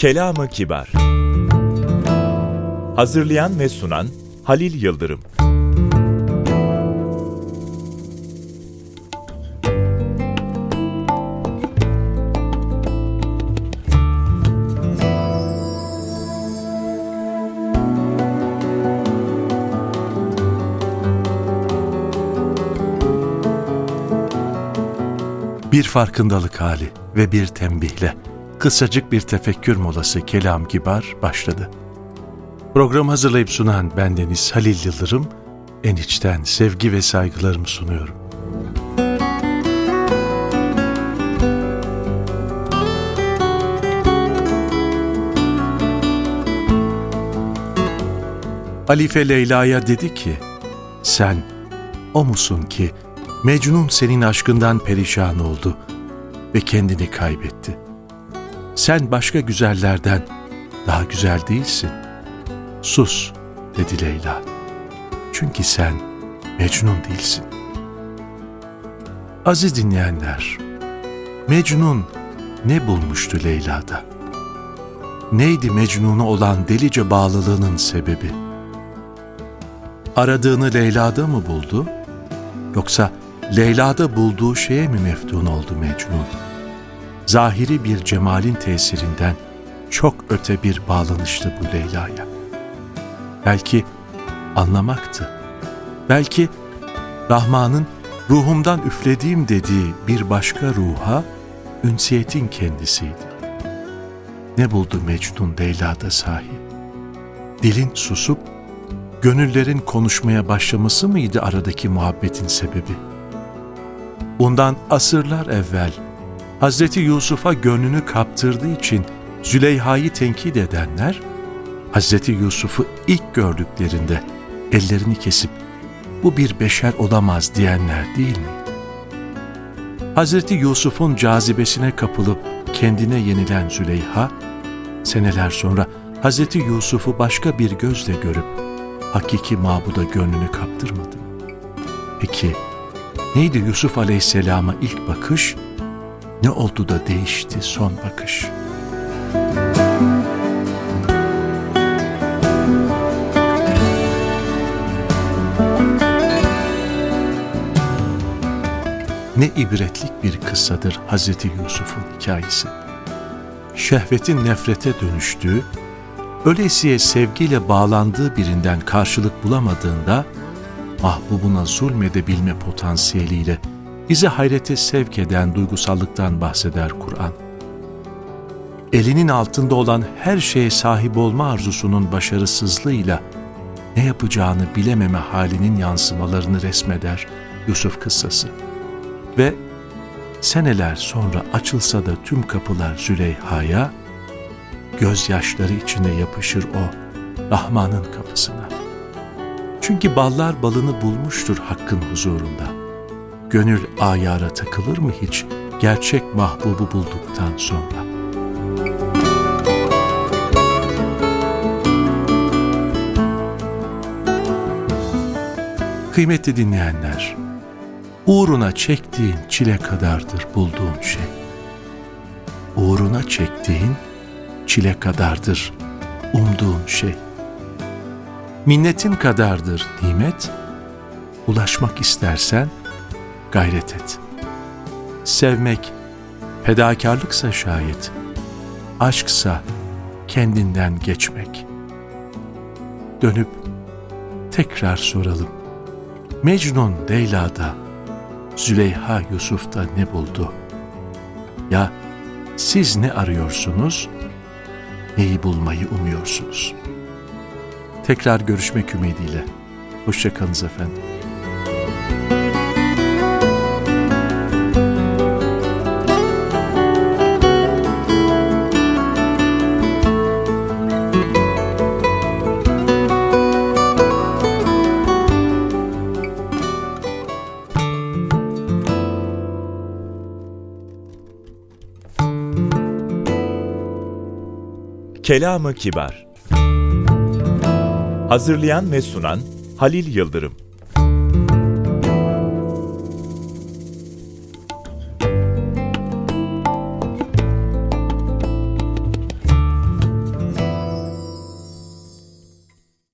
Kelam-ı Kibar. Hazırlayan ve sunan Halil Yıldırım. Bir farkındalık hali ve bir tembihle kısacık bir tefekkür molası Kelam Kibar başladı. Programı hazırlayıp sunan bendeniz Halil Yıldırım, en içten sevgi ve saygılarımı sunuyorum. Alife Leyla'ya dedi ki, sen o musun ki Mecnun senin aşkından perişan oldu ve kendini kaybetti. Sen başka güzellerden daha güzel değilsin. Sus, dedi Leyla. Çünkü sen Mecnun değilsin. Aziz dinleyenler, Mecnun ne bulmuştu Leyla'da? Neydi Mecnun'a olan delice bağlılığının sebebi? Aradığını Leyla'da mı buldu? Yoksa Leyla'da bulduğu şeye mi meftun oldu Mecnun? Zahiri bir cemalin tesirinden çok öte bir bağlanıştı bu Leyla'ya. Belki anlamaktı. Belki Rahman'ın ruhumdan üflediğim dediği bir başka ruha ünsiyetin kendisiydi. Ne buldu Mecnun Leyla'da sahi? Dilin susup gönüllerin konuşmaya başlaması mıydı aradaki muhabbetin sebebi? Bundan asırlar evvel Hazreti Yusuf'a gönlünü kaptırdığı için Züleyha'yı tenkit edenler, Hazreti Yusuf'u ilk gördüklerinde ellerini kesip bu bir beşer olamaz diyenler değil miydi? Hazreti Yusuf'un cazibesine kapılıp kendine yenilen Züleyha, seneler sonra Hazreti Yusuf'u başka bir gözle görüp hakiki mabuda gönlünü kaptırmadı mı? Peki neydi Yusuf Aleyhisselam'a ilk bakış? Ne oldu da değişti son bakış? Ne ibretlik bir kıssadır Hazreti Yusuf'un hikayesi. Şehvetin nefrete dönüştüğü, öylesiye sevgiyle bağlandığı birinden karşılık bulamadığında, mahbubuna zulmedebilme potansiyeliyle bizi hayrete sevk eden duygusallıktan bahseder Kur'an. Elinin altında olan her şeye sahip olma arzusunun başarısızlığıyla ne yapacağını bilememe halinin yansımalarını resmeder Yusuf kıssası. Ve seneler sonra açılsa da tüm kapılar Züleyha'ya, gözyaşları içinde yapışır o Rahman'ın kapısına. Çünkü ballar balını bulmuştur Hakk'ın huzurunda. Gönül ayara takılır mı hiç gerçek mahbubu bulduktan sonra? Kıymetli dinleyenler, uğruna çektiğin çile kadardır bulduğun şey. Uğruna çektiğin çile kadardır umduğun şey. Minnetin kadardır nimet, ulaşmak istersen gayret et. Sevmek fedakarlıksa şayet, aşksa kendinden geçmek. Dönüp tekrar soralım. Mecnun Leyla'da, Züleyha Yusuf'ta ne buldu? Ya siz ne arıyorsunuz? Neyi bulmayı umuyorsunuz? Tekrar görüşmek ümidiyle. Hoşça kalınız efendim. Kelam-ı Kibar. Hazırlayan ve sunan Halil Yıldırım.